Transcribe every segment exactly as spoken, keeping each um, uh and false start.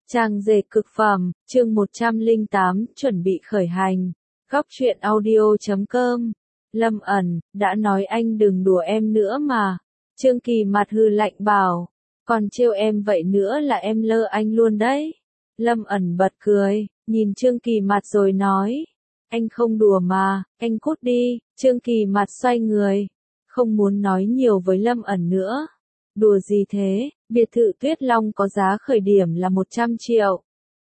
Trang dệt cực phẩm, chương một trăm lẻ tám, chuẩn bị khởi hành. Góc truyện audio chấm com. Lâm ẩn, đã nói anh đừng đùa em nữa mà. Trương Kỳ mặt hừ lạnh bảo, còn trêu em vậy nữa là em lơ anh luôn đấy. Lâm ẩn bật cười, nhìn Trương Kỳ mặt rồi nói, anh không đùa mà, anh cút đi. Trương Kỳ mặt xoay người, không muốn nói nhiều với Lâm ẩn nữa. Đùa gì thế, biệt thự Tuyết Long có giá khởi điểm là một trăm triệu.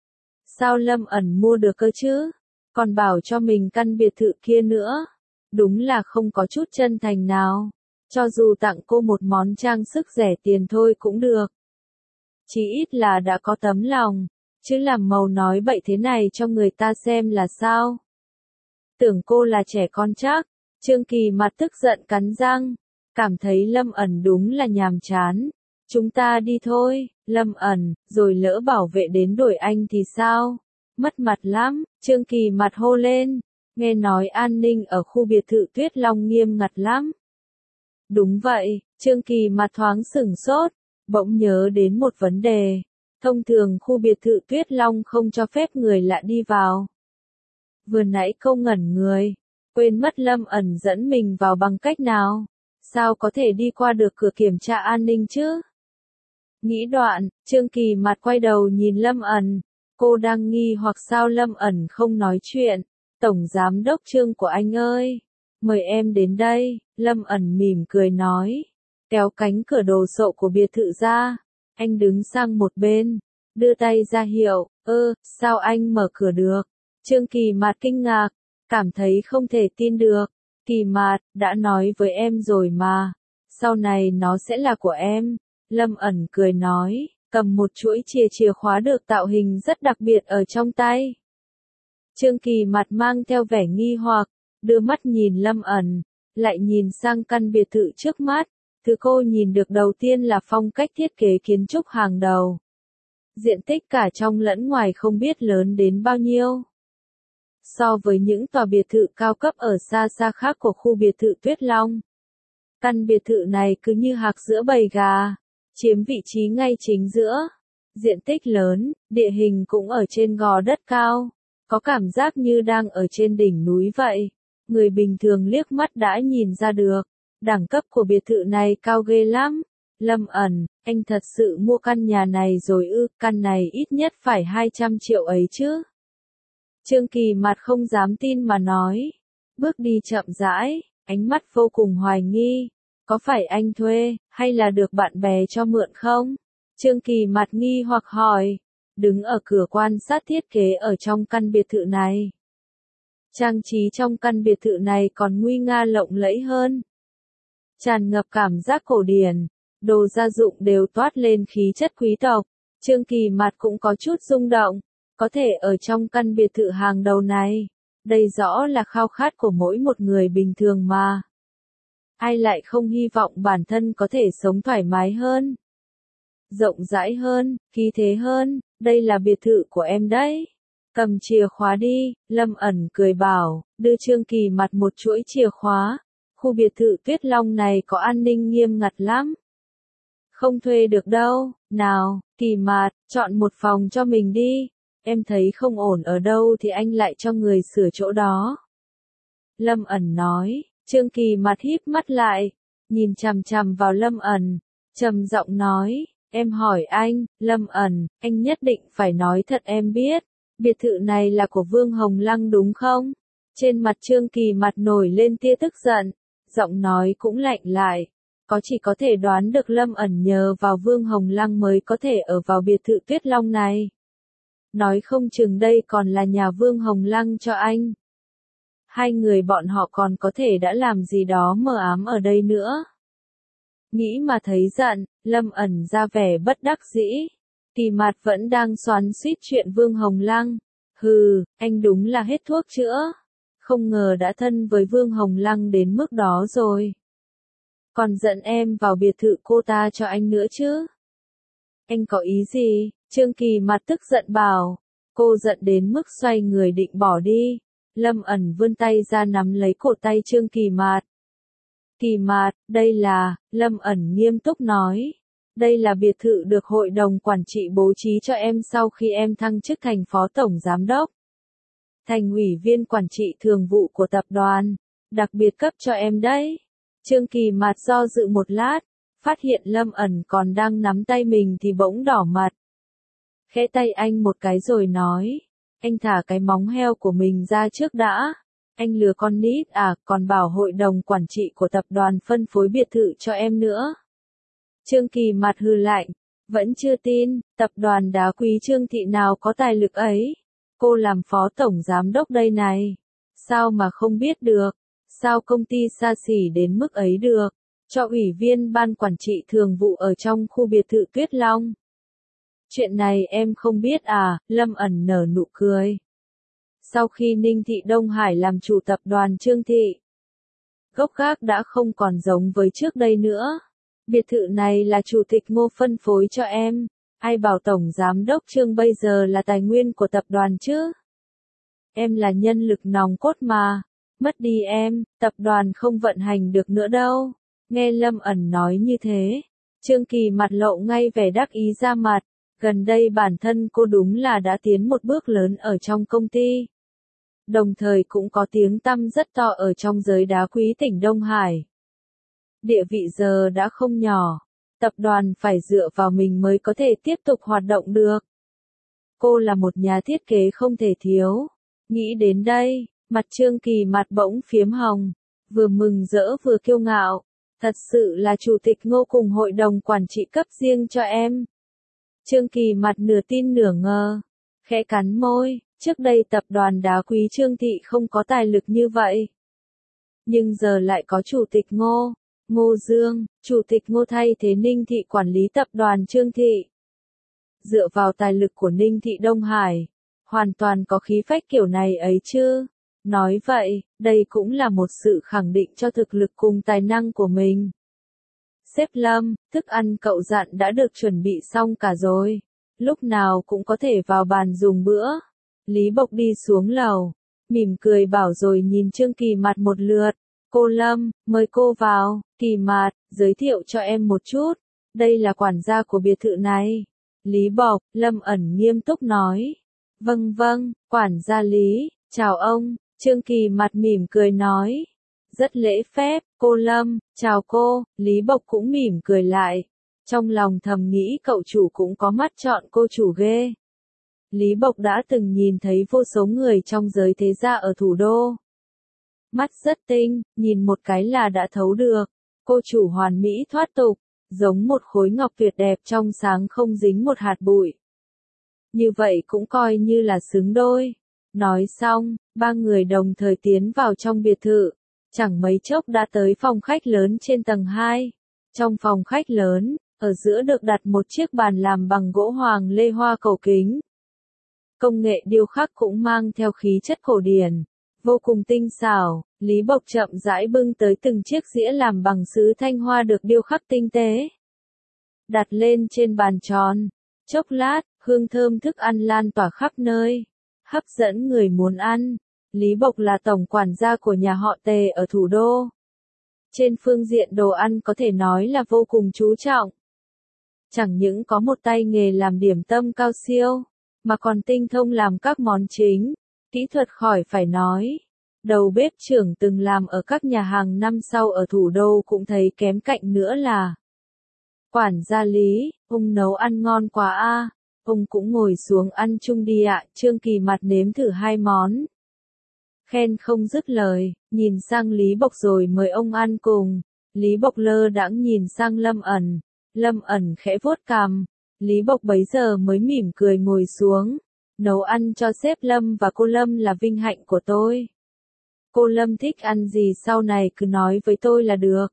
Sao Lâm ẩn mua được cơ chứ? Còn bảo cho mình căn biệt thự kia nữa. Đúng là không có chút chân thành nào. Cho dù tặng cô một món trang sức rẻ tiền thôi cũng được. Chỉ ít là đã có tấm lòng. Chứ làm màu nói bậy thế này cho người ta xem là sao? Tưởng cô là trẻ con chắc. Trương Kỳ mặt tức giận cắn răng. Cảm thấy Lâm ẩn đúng là nhàm chán. Chúng ta đi thôi, Lâm ẩn, rồi lỡ bảo vệ đến đuổi anh thì sao? Mất mặt lắm, Trương Kỳ mặt hô lên. Nghe nói an ninh ở khu biệt thự Tuyết Long nghiêm ngặt lắm. Đúng vậy, Trương Kỳ mặt thoáng sửng sốt, bỗng nhớ đến một vấn đề. Thông thường khu biệt thự Tuyết Long không cho phép người lạ đi vào. Vừa nãy câu ngẩn người, quên mất Lâm ẩn dẫn mình vào bằng cách nào. Sao có thể đi qua được cửa kiểm tra an ninh chứ? Nghĩ đoạn, Trương Kỳ mặt quay đầu nhìn Lâm ẩn. Cô đang nghi hoặc sao Lâm ẩn không nói chuyện. Tổng giám đốc Trương của anh ơi, mời em đến đây. Lâm ẩn mỉm cười nói. Kéo cánh cửa đồ sộ của biệt thự ra. Anh đứng sang một bên, đưa tay ra hiệu. Ơ, sao anh mở cửa được? Trương Kỳ mặt kinh ngạc, cảm thấy không thể tin được. Kỳ mạt, đã nói với em rồi mà, sau này nó sẽ là của em. Lâm ẩn cười nói, cầm một chuỗi chìa chìa khóa được tạo hình rất đặc biệt ở trong tay. Trương Kỳ mặt mang theo vẻ nghi hoặc, đưa mắt nhìn Lâm ẩn, lại nhìn sang căn biệt thự trước mắt. Thứ cô nhìn được đầu tiên là phong cách thiết kế kiến trúc hàng đầu. Diện tích cả trong lẫn ngoài không biết lớn đến bao nhiêu. So với những tòa biệt thự cao cấp ở xa xa khác của khu biệt thự Tuyết Long. Căn biệt thự này cứ như hạc giữa bầy gà, chiếm vị trí ngay chính giữa. Diện tích lớn, địa hình cũng ở trên gò đất cao, có cảm giác như đang ở trên đỉnh núi vậy. Người bình thường liếc mắt đã nhìn ra được, đẳng cấp của biệt thự này cao ghê lắm. Lâm ẩn, anh thật sự mua căn nhà này rồi ư? Căn này ít nhất phải hai trăm triệu ấy chứ. Trương Kỳ mặt không dám tin mà nói. Bước đi chậm rãi, ánh mắt vô cùng hoài nghi. Có phải anh thuê, hay là được bạn bè cho mượn không? Trương Kỳ mặt nghi hoặc hỏi. Đứng ở cửa quan sát thiết kế ở trong căn biệt thự này. Trang trí trong căn biệt thự này còn nguy nga lộng lẫy hơn. Tràn ngập cảm giác cổ điển. Đồ gia dụng đều toát lên khí chất quý tộc. Trương Kỳ mặt cũng có chút rung động. Có thể ở trong căn biệt thự hàng đầu này, đây rõ là khao khát của mỗi một người bình thường mà. Ai lại không hy vọng bản thân có thể sống thoải mái hơn, rộng rãi hơn, khí thế hơn. Đây là biệt thự của em đấy. Cầm chìa khóa đi, Lâm ẩn cười bảo, đưa Trương Kỳ mặt một chuỗi chìa khóa. Khu biệt thự Tuyết Long này có an ninh nghiêm ngặt lắm. Không thuê được đâu. Nào, Kỳ mặt, chọn một phòng cho mình đi. Em thấy không ổn ở đâu thì anh lại cho người sửa chỗ đó. Lâm ẩn nói. Trương Kỳ mặt híp mắt lại, nhìn chằm chằm vào Lâm ẩn, trầm giọng nói, em hỏi anh, Lâm ẩn, anh nhất định phải nói thật em biết, biệt thự này là của Vương Hồng Lăng đúng không? Trên mặt Trương Kỳ mặt nổi lên tia tức giận, giọng nói cũng lạnh lại, có chỉ có thể đoán được Lâm ẩn nhờ vào Vương Hồng Lăng mới có thể ở vào biệt thự Tuyết Long này. Nói không chừng đây còn là nhà Vương Hồng Lăng cho anh. Hai người bọn họ còn có thể đã làm gì đó mờ ám ở đây nữa. Nghĩ mà thấy giận, Lâm ẩn ra vẻ bất đắc dĩ. Kỳ mặt vẫn đang xoắn xuýt chuyện Vương Hồng Lăng. Hừ, anh đúng là hết thuốc chữa. Không ngờ đã thân với Vương Hồng Lăng đến mức đó rồi. Còn dẫn em vào biệt thự cô ta cho anh nữa chứ. Anh có ý gì? Trương Kỳ mặt tức giận bảo. Cô giận đến mức xoay người định bỏ đi. Lâm ẩn vươn tay ra nắm lấy cổ tay Trương Kỳ mạt. Kỳ mạt, đây là, Lâm ẩn nghiêm túc nói. Đây là biệt thự được hội đồng quản trị bố trí cho em sau khi em thăng chức thành phó tổng giám đốc. Thành ủy viên quản trị thường vụ của tập đoàn, đặc biệt cấp cho em đấy. Trương Kỳ Mạt do dự một lát, phát hiện Lâm ẩn còn đang nắm tay mình thì bỗng đỏ mặt. Khẽ tay anh một cái rồi nói, anh thả cái móng heo của mình ra trước đã. Anh lừa con nít à, còn bảo hội đồng quản trị của tập đoàn phân phối biệt thự cho em nữa. Trương Kỳ Mạt hừ lạnh, vẫn chưa tin, tập đoàn đá quý Trương Thị nào có tài lực ấy. Cô làm phó tổng giám đốc đây này. Sao mà không biết được, sao công ty xa xỉ đến mức ấy được, cho ủy viên ban quản trị thường vụ ở trong khu biệt thự Tuyết Long. Chuyện này em không biết à, Lâm ẩn nở nụ cười. Sau khi Ninh Thị Đông Hải làm chủ tập đoàn Trương Thị, gốc gác đã không còn giống với trước đây nữa. Biệt thự này là chủ tịch Ngô phân phối cho em, ai bảo tổng giám đốc Trương bây giờ là tài nguyên của tập đoàn chứ? Em là nhân lực nòng cốt mà, mất đi em, tập đoàn không vận hành được nữa đâu. Nghe Lâm ẩn nói như thế, Trương Kỳ mặt lộ ngay vẻ đắc ý ra mặt, gần đây bản thân cô đúng là đã tiến một bước lớn ở trong công ty. Đồng thời cũng có tiếng tăm rất to ở trong giới đá quý tỉnh Đông Hải. Địa vị giờ đã không nhỏ, tập đoàn phải dựa vào mình mới có thể tiếp tục hoạt động được. Cô là một nhà thiết kế không thể thiếu. Nghĩ đến đây, mặt Trương Kỳ mặt bỗng phiếm hồng, vừa mừng rỡ vừa kiêu ngạo. Thật sự là chủ tịch Ngô cùng hội đồng quản trị cấp riêng cho em. Trương Kỳ mặt nửa tin nửa ngờ, khẽ cắn môi, trước đây tập đoàn đá quý Trương Thị không có tài lực như vậy. Nhưng giờ lại có chủ tịch Ngô, Ngô Dương, chủ tịch Ngô thay thế Ninh Thị quản lý tập đoàn Trương Thị. Dựa vào tài lực của Ninh Thị Đông Hải, hoàn toàn có khí phách kiểu này ấy chứ. Nói vậy, đây cũng là một sự khẳng định cho thực lực cùng tài năng của mình. Sếp Lâm, thức ăn cậu dặn đã được chuẩn bị xong cả rồi. Lúc nào cũng có thể vào bàn dùng bữa. Lý Bộc đi xuống lầu, mỉm cười bảo rồi nhìn Trương Kỳ Mạt một lượt. Cô Lâm, mời cô vào. Kỳ Mạt, giới thiệu cho em một chút. Đây là quản gia của biệt thự này. Lý Bộc, Lâm ẩn nghiêm túc nói. Vâng vâng, quản gia Lý, chào ông. Trương Kỳ Mạt mỉm cười nói. Rất lễ phép, cô Lâm, chào cô. Lý Bộc cũng mỉm cười lại. Trong lòng thầm nghĩ cậu chủ cũng có mắt chọn cô chủ ghê. Lý Bộc đã từng nhìn thấy vô số người trong giới thế gia ở thủ đô. Mắt rất tinh, nhìn một cái là đã thấu được. Cô chủ hoàn mỹ thoát tục, giống một khối ngọc tuyệt đẹp trong sáng không dính một hạt bụi. Như vậy cũng coi như là xứng đôi. Nói xong, ba người đồng thời tiến vào trong biệt thự. Chẳng mấy chốc đã tới phòng khách lớn trên tầng hai. Trong phòng khách lớn, ở giữa được đặt một chiếc bàn làm bằng gỗ hoàng lê hoa cầu kính. Công nghệ điêu khắc cũng mang theo khí chất cổ điển, vô cùng tinh xảo. Lý Bộc chậm rãi bưng tới từng chiếc dĩa làm bằng sứ thanh hoa được điêu khắc tinh tế. Đặt lên trên bàn tròn. Chốc lát, hương thơm thức ăn lan tỏa khắp nơi, hấp dẫn người muốn ăn. Lý Bộc là tổng quản gia của nhà họ Tề ở thủ đô. Trên phương diện đồ ăn có thể nói là vô cùng chú trọng. Chẳng những có một tay nghề làm điểm tâm cao siêu, mà còn tinh thông làm các món chính, kỹ thuật khỏi phải nói. Đầu bếp trưởng từng làm ở các nhà hàng năm sau ở thủ đô cũng thấy kém cạnh nữa là. Quản gia Lý, ông nấu ăn ngon quá a. Ông cũng ngồi xuống ăn chung đi ạ. Trương Kỳ Mạt nếm thử hai món. Khen không dứt lời, nhìn sang Lý Bộc rồi mời ông ăn cùng. Lý Bộc lơ đãng nhìn sang Lâm ẩn. Lâm ẩn khẽ vuốt cằm. Lý Bộc bấy giờ mới mỉm cười ngồi xuống. Nấu ăn cho sếp Lâm và cô Lâm là vinh hạnh của tôi. Cô Lâm thích ăn gì sau này cứ nói với tôi là được.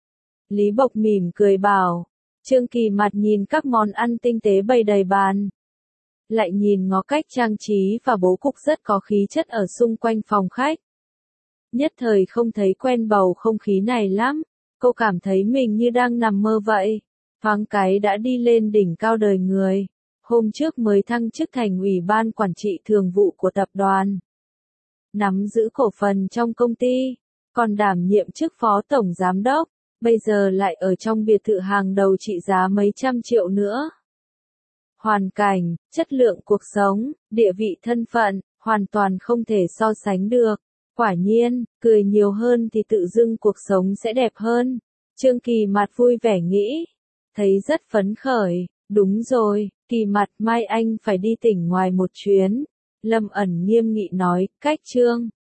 Lý Bộc mỉm cười bảo. Trương Kỳ Mạt nhìn các món ăn tinh tế bày đầy bàn. Lại nhìn ngó cách trang trí và bố cục rất có khí chất ở xung quanh phòng khách. Nhất thời không thấy quen bầu không khí này lắm. Cô cảm thấy mình như đang nằm mơ vậy. Thoáng cái đã đi lên đỉnh cao đời người. Hôm trước mới thăng chức thành ủy ban quản trị thường vụ của tập đoàn. Nắm giữ cổ phần trong công ty. Còn đảm nhiệm chức phó tổng giám đốc. bây giờ lại ở trong biệt thự hàng đầu trị giá mấy trăm triệu nữa. Hoàn cảnh, chất lượng cuộc sống, địa vị thân phận, hoàn toàn không thể so sánh được. Quả nhiên, cười nhiều hơn thì tự dưng cuộc sống sẽ đẹp hơn. Trương Kỳ Mạt vui vẻ nghĩ, thấy rất phấn khởi. Đúng rồi, Kỳ Mạt, mai anh phải đi tỉnh ngoài một chuyến. Lâm Ẩn nghiêm nghị nói, cách Trương